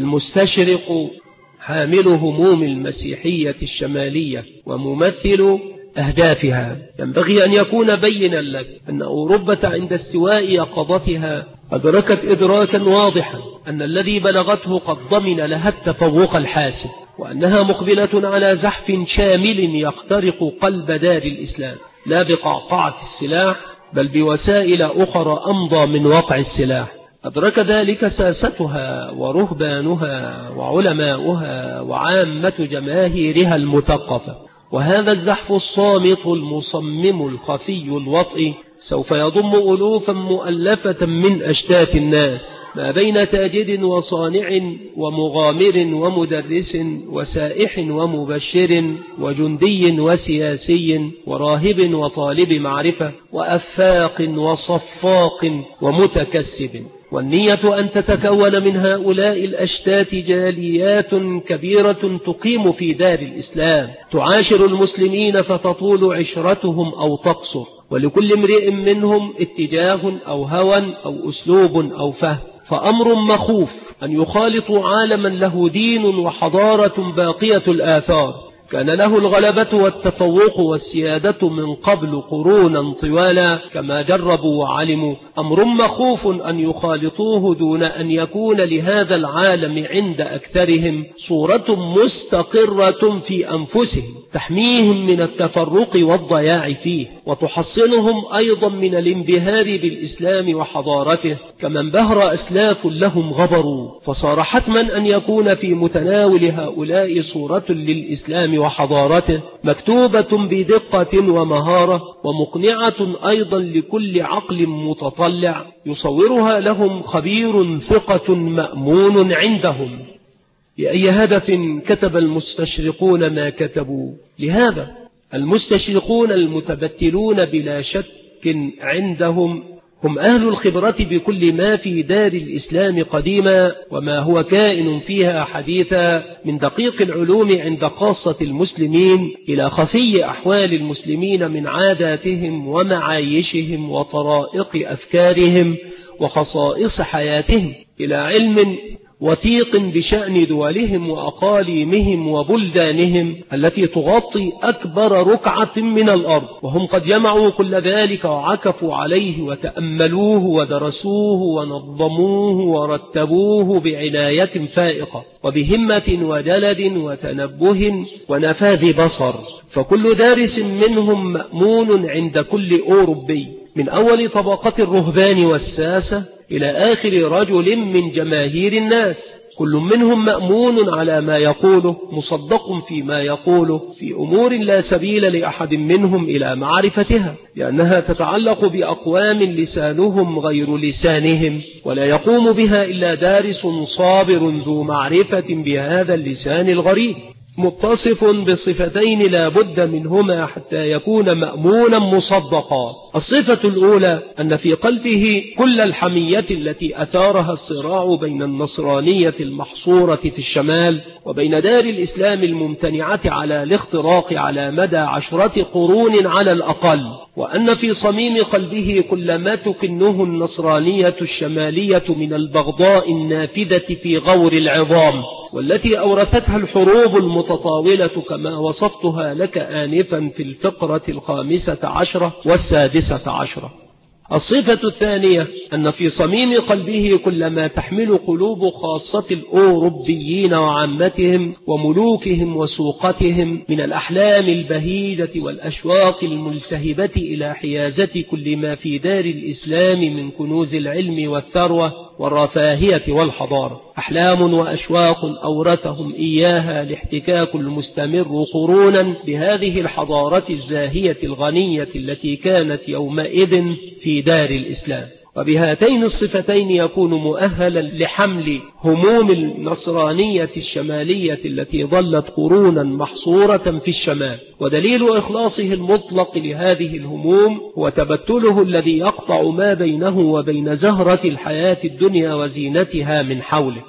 Speaker 1: المستشرق حامل هموم المسيحية الشمالية وممثل أهدافها. ينبغي أن يكون بينا لك أن أوروبا عند استواء يقظتها أدركت إدراكا واضحا أن الذي بلغته قد ضمن لها التفوق الحاسم، وأنها مقبلة على زحف شامل يخترق قلب دار الإسلام، لا بقعقعة السلاح بل بوسائل أخرى أمضى من وقع السلاح. أدرك ذلك ساستها ورهبانها وعلماؤها وعامة جماهيرها المثقفة. وهذا الزحف الصامت المصمم الخفي الوطئ سوف يضم ألوفا مؤلفة من أشتات الناس، ما بين تاجر وصانع ومغامر ومدرس وسائح ومبشر وجندي وسياسي وراهب وطالب معرفة وأفاق وصفاق ومتكسب. والنية أن تتكون من هؤلاء الأشتات جاليات كبيرة تقيم في دار الإسلام، تعاشر المسلمين فتطول عشرتهم أو تقصر، ولكل امرئ منهم اتجاه أو هوى أو أسلوب أو فهم. فأمر مخوف أن يخالطوا عالما له دين وحضارة باقية الآثار كان له الغلبة والتفوق والسيادة من قبل قرونا طوالا كما جربوا وعلموا. أمر مخوف أن يخالطوه دون أن يكون لهذا العالم عند أكثرهم صورة مستقرة في أنفسهم تحميهم من التفرق والضياع فيه، وتحصنهم أيضا من الانبهار بالإسلام وحضارته كما انبهر أسلاف لهم غبروا. فصار حتما أن يكون في متناول هؤلاء صورة للإسلام وحضارته مكتوبة بدقة ومهارة ومقنعة أيضا لكل عقل متطلع يصورها لهم خبير ثقة مأمون عندهم. لأي هدف كتب المستشرقون ما كتبوا؟ لهذا المستشرقون المتبتلون بلا شك عندهم هم أهل الخبرة بكل ما في دار الإسلام قديما وما هو كائن فيها حديثا، من دقيق العلوم عند خاصة المسلمين إلى خفي أحوال المسلمين من عاداتهم ومعايشهم وطرائق أفكارهم وخصائص حياتهم، إلى علم وثيق بشأن دولهم وأقاليمهم وبلدانهم التي تغطي أكبر ركعة من الأرض. وهم قد جمعوا كل ذلك وعكفوا عليه وتأملوه ودرسوه ونظموه ورتبوه بعناية فائقة وبهمة وجلد وتنبه ونفاذ بصر. فكل دارس منهم مأمون عند كل أوروبي، من أول طبقة الرهبان والساسة إلى آخر رجل من جماهير الناس، كل منهم مأمون على ما يقوله، مصدق فيما يقوله في أمور لا سبيل لأحد منهم إلى معرفتها، لأنها تتعلق بأقوام لسانهم غير لسانهم، ولا يقوم بها إلا دارس صابر ذو معرفة بهذا اللسان الغريب، متصف بصفتين لا بد منهما حتى يكون مأمونا مصدقا. الصفة الأولى أن في قلبه كل الحمية التي أثارها الصراع بين النصرانية المحصورة في الشمال وبين دار الإسلام الممتنعة على الاختراق على مدى 10 قرون على الأقل، وأن في صميم قلبه كل ما تكنه النصرانية الشمالية من البغضاء النافذة في غور العظام، والتي أورثتها الحروب المتطاولة كما وصفتها لك آنفا في الفقرة 15 و16. الصفة الثانية أن في صميم قلبه كلما تحمل قلوب خاصة الأوروبيين وعامتهم وملوكهم وسوقتهم من الأحلام البهيجة والأشواق الملتهبة إلى حيازة كل ما في دار الإسلام من كنوز العلم والثروة والرفاهية والحضارة، أحلام وأشواق أورثهم إياها الاحتكاك المستمر قرونا بهذه الحضارة الزاهية الغنية التي كانت يومئذ في دار الإسلام. وبهاتين الصفتين يكون مؤهلا لحمل هموم النصرانية الشمالية التي ظلت قرونا محصورة في الشمال. ودليل إخلاصه المطلق لهذه الهموم هو تبتله الذي يقطع ما بينه وبين زهرة الحياة الدنيا وزينتها من حوله،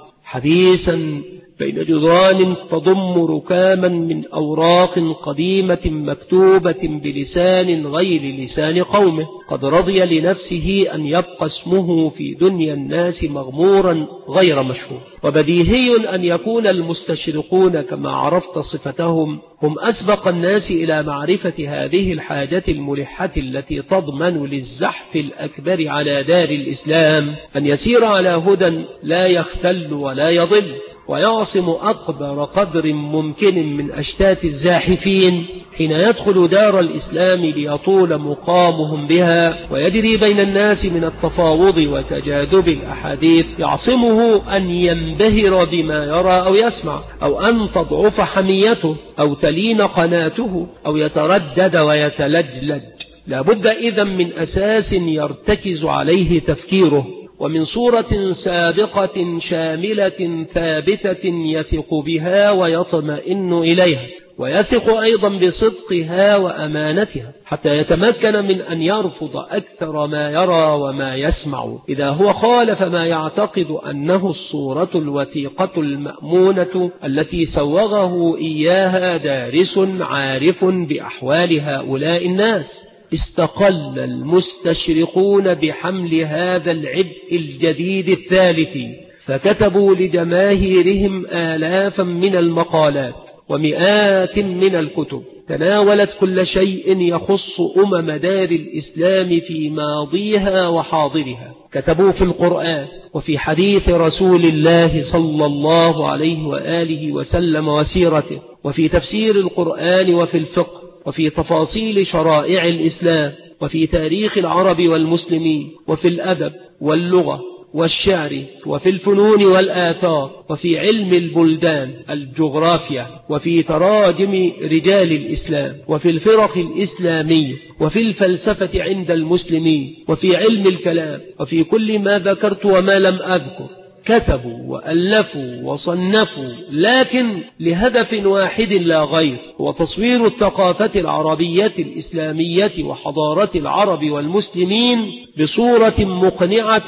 Speaker 1: حديثا بين جدران تضم ركاما من أوراق قديمة مكتوبة بلسان غير لسان قومه، قد رضي لنفسه أن يبقى اسمه في دنيا الناس مغمورا غير مشهور. وبديهي أن يكون المستشرقون كما عرفت صفتهم هم أسبق الناس إلى معرفة هذه الحاجة الملحة التي تضمن للزحف الأكبر على دار الإسلام أن يسير على هدى لا يختل ولا يضل، ويعصم أكبر قدر ممكن من أشتات الزاحفين حين يدخل دار الإسلام ليطول مقامهم بها ويجري بين الناس من التفاوض وتجاذب الأحاديث، يعصمه أن ينبهر بما يرى أو يسمع، أو أن تضعف حميته، أو تلين قناته، أو يتردد ويتلجلج. لا بد إذن من أساس يرتكز عليه تفكيره، ومن صورة سابقة شاملة ثابتة يثق بها ويطمئن إليها، ويثق أيضا بصدقها وأمانتها، حتى يتمكن من أن يرفض أكثر ما يرى وما يسمع إذا هو خالف ما يعتقد أنه الصورة الوثيقة المأمونة التي سوغه إياها دارس عارف بأحوال هؤلاء الناس. استقل المستشرقون بحمل هذا العبء الجديد الثالث، فكتبوا لجماهيرهم آلافا من المقالات ومئات من الكتب تناولت كل شيء يخص دار الإسلام في ماضيها وحاضرها. كتبوا في القرآن وفي حديث رسول الله صلى الله عليه وآله وسلم وسيرته، وفي تفسير القرآن وفي الفقه، وفي تفاصيل شرائع الإسلام، وفي تاريخ العرب والمسلمين، وفي الأدب واللغة والشعر، وفي الفنون والآثار، وفي علم البلدان الجغرافيا، وفي تراجم رجال الإسلام، وفي الفرق الإسلامية، وفي الفلسفة عند المسلمين، وفي علم الكلام، وفي كل ما ذكرت وما لم أذكر. كتبوا وألفوا وصنفوا، لكن لهدف واحد لا غير، هو تصوير الثقافة العربية الإسلامية وحضارة العرب والمسلمين بصورة مقنعة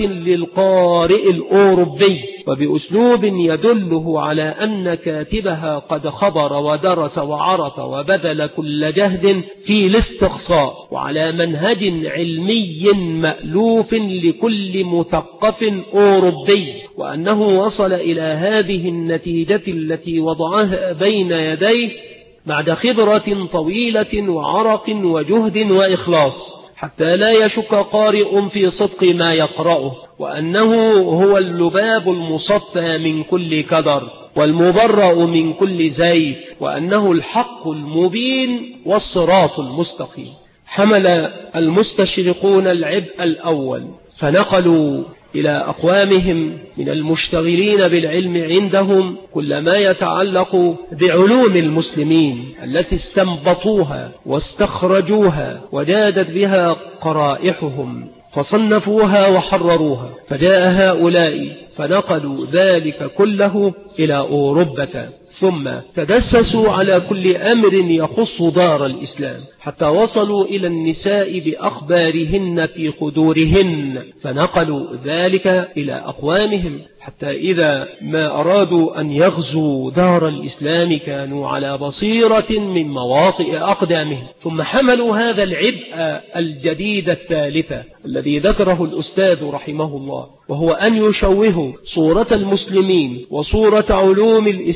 Speaker 1: للقارئ الأوروبي، وبأسلوب يدله على أن كاتبها قد خبر ودرس وعرف وبذل كل جهد في الاستقصاء، وعلى منهج علمي مألوف لكل مثقف أوروبي، وأنه وصل إلى هذه النتيجة التي وضعها بين يديه بعد خبرة طويلة وعرق وجهد وإخلاص، حتى لا يشك قارئ في صدق ما يقرأه، وأنه هو اللباب المصفى من كل كدر والمبرأ من كل زيف، وأنه الحق المبين والصراط المستقيم. حمل المستشرقون العبء الأول فنقلوا إلى أقوامهم من المشتغلين بالعلم عندهم كل ما يتعلق بعلوم المسلمين التي استنبطوها واستخرجوها وجادت بها قرائحهم، فصنفوها وحرروها. فجاء هؤلاء فنقلوا ذلك كله إلى أوروبا، ثم تدسسوا على كل أمر يخص دار الإسلام، حتى وصلوا إلى النساء بأخبارهن في خدورهن، فنقلوا ذلك إلى أقوامهم، حتى إذا ما أرادوا أن يغزوا دار الإسلام كانوا على بصيرة من مواطئ أقدامهم. ثم حملوا هذا العبء الجديد الثالث الذي ذكره الأستاذ رحمه الله، وهو أن يشوهوا صورة المسلمين وصورة علوم الإسلام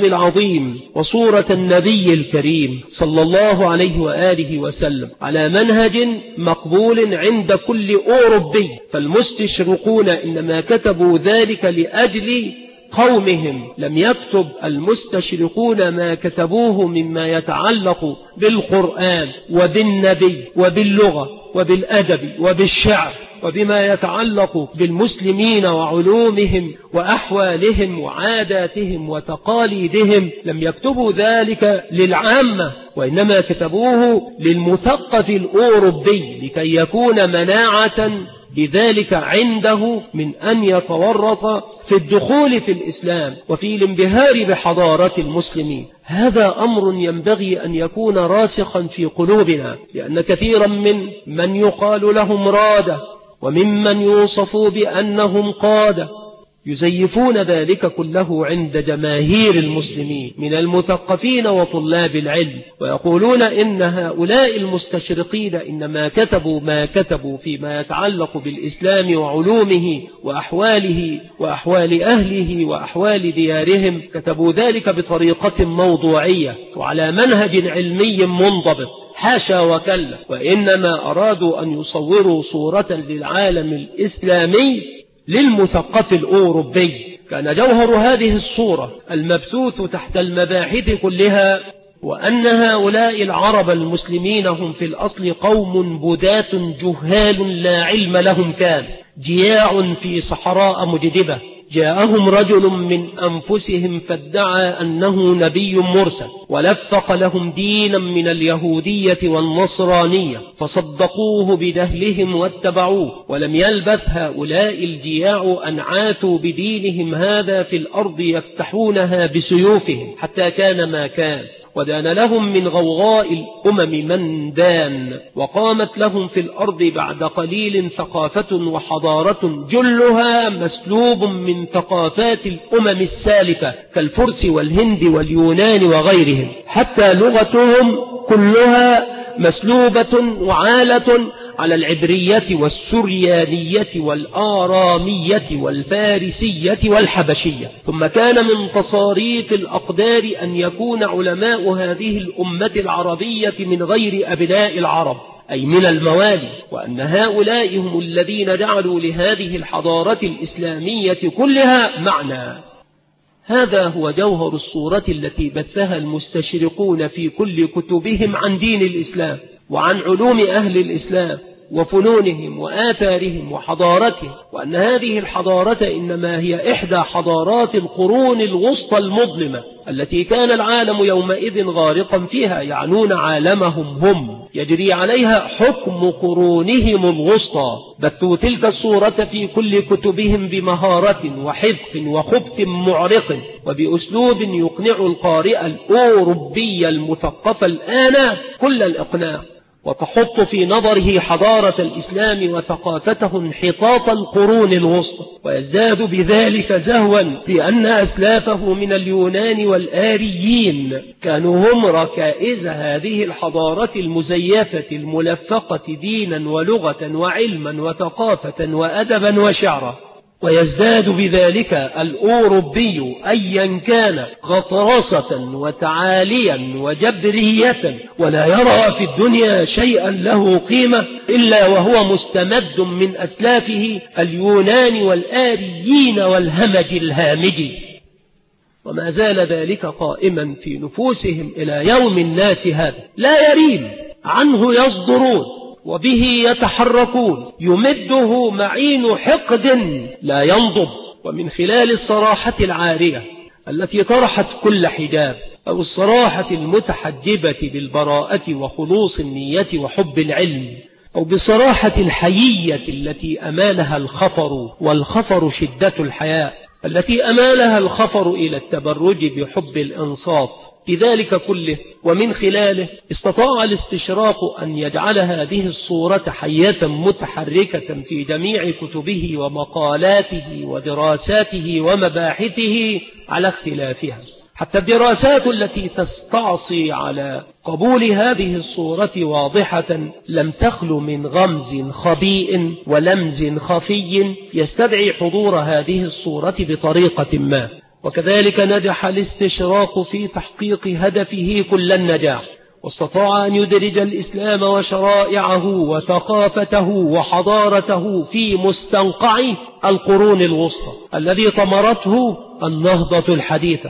Speaker 1: العظيم وصورة النبي الكريم صلى الله عليه وآله وسلم على منهج مقبول عند كل أوروبي. فالمستشرقون إنما كتبوا ذلك لأجل قومهم، لم يكتب المستشرقون ما كتبوه مما يتعلق بالقرآن وبالنبي وباللغة وبالأدب وبالشعر وبما يتعلق بالمسلمين وعلومهم وأحوالهم وعاداتهم وتقاليدهم. لم يكتبوا ذلك للعامة، وإنما كتبوه للمثقف الأوروبي لكي يكون مناعة بذلك عنده من أن يتورط في الدخول في الإسلام وفي الانبهار بحضارة المسلمين. هذا أمر ينبغي أن يكون راسخا في قلوبنا، لأن كثيرا من يقال لهم رادة وممن يوصفوا بأنهم قادة يزيفون ذلك كله عند جماهير المسلمين من المثقفين وطلاب العلم، ويقولون إن هؤلاء المستشرقين إنما كتبوا ما كتبوا فيما يتعلق بالإسلام وعلومه وأحواله وأحوال أهله وأحوال ديارهم، كتبوا ذلك بطريقة موضوعية وعلى منهج علمي منضبط. حاشا وكلا، وإنما أرادوا أن يصوروا صورة للعالم الإسلامي للمثقف الأوروبي. كان جوهر هذه الصورة المبثوث تحت المباحث كلها وأن هؤلاء العرب المسلمين هم في الأصل قوم بداة جهال لا علم لهم، كان جياع في صحراء مجدبة. جاءهم رجل من أنفسهم فادعى أنه نبي مرسل، ولفق لهم دينا من اليهودية والنصرانية فصدقوه بدهلهم واتبعوه. ولم يلبث هؤلاء الجياع أن عاثوا بدينهم هذا في الأرض يفتحونها بسيوفهم حتى كان ما كان، ودان لهم من غوغاء الأمم من دان، وقامت لهم في الأرض بعد قليل ثقافة وحضارة جلها مسلوب من ثقافات الأمم السالفة كالفرس والهند واليونان وغيرهم، حتى لغتهم كلها مسلوبة وعالة على العبرية والسريانية والآرامية والفارسية والحبشية. ثم كان من تصاريف الأقدار أن يكون علماء هذه الأمة العربية من غير أبناء العرب، أي من الموالي، وأن هؤلاء هم الذين جعلوا لهذه الحضارة الإسلامية كلها معنى. هذا هو جوهر الصورة التي بثها المستشرقون في كل كتبهم عن دين الإسلام وعن علوم أهل الإسلام وفنونهم وآثارهم وحضارتهم، وأن هذه الحضارة إنما هي إحدى حضارات القرون الوسطى المظلمة التي كان العالم يومئذ غارقا فيها، يعنون عالمهم هم، يجري عليها حكم قرونهم الوسطى. بثوا تلك الصورة في كل كتبهم بمهارة وحذق وخبث معرق وبأسلوب يقنع القارئ الأوروبي المثقف الآن كل الإقناع، وتحط في نظره حضارة الإسلام وثقافته انحطاط القرون الوسطى، ويزداد بذلك زهوا بأن أسلافه من اليونان والآريين كانوا هم ركائز هذه الحضارة المزيفة الملفقة دينا ولغة وعلما وثقافة وأدبا وشعرا. ويزداد بذلك الأوروبي أيا كان غطرسة وتعاليا وجبرية، ولا يرى في الدنيا شيئا له قيمة إلا وهو مستمد من أسلافه اليونان والآريين والهمج الهامجي. وما زال ذلك قائما في نفوسهم إلى يوم الناس هذا، لا يريم عنه يصدرون وبه يتحركون، يمده معين حقد لا ينضب. ومن خلال الصراحة العارية التي طرحت كل حجاب، أو الصراحة المتحجبة بالبراءة وخلوص النية وحب العلم، أو بصراحة الحيية التي أمالها الخفر، والخفر شدة الحياء التي أمالها الخفر إلى التبرج بحب الإنصاف. بذلك كله ومن خلاله استطاع الاستشراق أن يجعل هذه الصورة حية متحركة في جميع كتبه ومقالاته ودراساته ومباحثه على اختلافها، حتى الدراسات التي تستعصي على قبول هذه الصورة واضحة لم تخل من غمز خبيء ولمز خفي يستدعي حضور هذه الصورة بطريقة ما. وكذلك نجح الاستشراق في تحقيق هدفه كل النجاح، واستطاع أن يدرج الإسلام وشرائعه وثقافته وحضارته في مستنقع القرون الوسطى الذي طمرته النهضة الحديثة،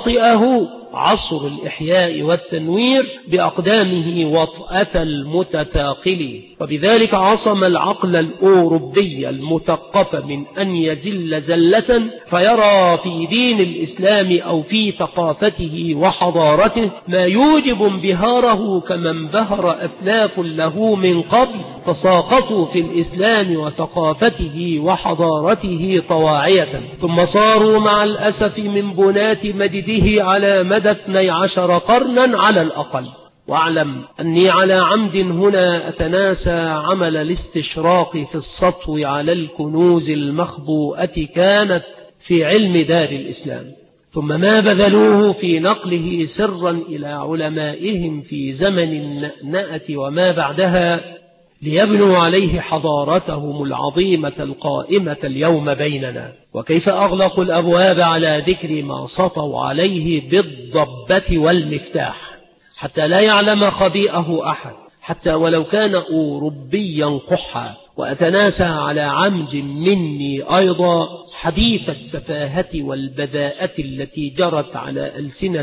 Speaker 1: ووطئه عصر الإحياء والتنوير بأقدامه وطأة المتثاقل، وبذلك عصم العقل الأوروبي المثقف من أن يزل زلة فيرى في دين الإسلام أو في ثقافته وحضارته ما يوجب انبهاره كما انبهر أسلاف له من قبل تساقطوا في الإسلام وثقافته وحضارته طواعية، ثم صاروا مع الأسف من بنات مجده على مدى 12 قرنا على الأقل. واعلم أني على عمد هنا أتناسى عمل الاستشراق في السطو على الكنوز المخبوءة كانت في علم دار الإسلام، ثم ما بذلوه في نقله سرا إلى علمائهم في زمن النأنأة وما بعدها ليبنوا عليه حضارتهم العظيمة القائمة اليوم بيننا، وكيف أغلقوا الأبواب على ذكر ما سطوا عليه بالضبة والمفتاح حتى لا يعلم خبيئه أحد، حتى ولو كان أوروبيا قحا. وأتناسى على عمد مني أيضا حديث السفاهة والبذاءة التي جرت على ألسنة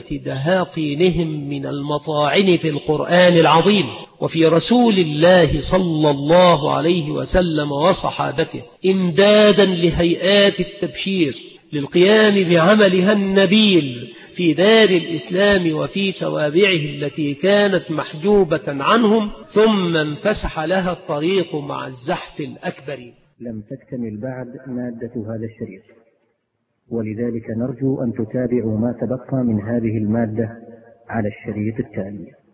Speaker 1: دهاقينهم من المطاعن في القرآن العظيم وفي رسول الله صلى الله عليه وسلم وصحابته، إمدادا لهيئات التبشير للقيام بعملها النبيل في دار الإسلام وفي توابعه التي كانت محجوبة عنهم، ثم انفسح لها الطريق مع الزحف الأكبر.
Speaker 2: لم تكتمل بعد مادة هذا الشريط، ولذلك نرجو أن تتابعوا ما تبقى من هذه المادة على الشريط التالي.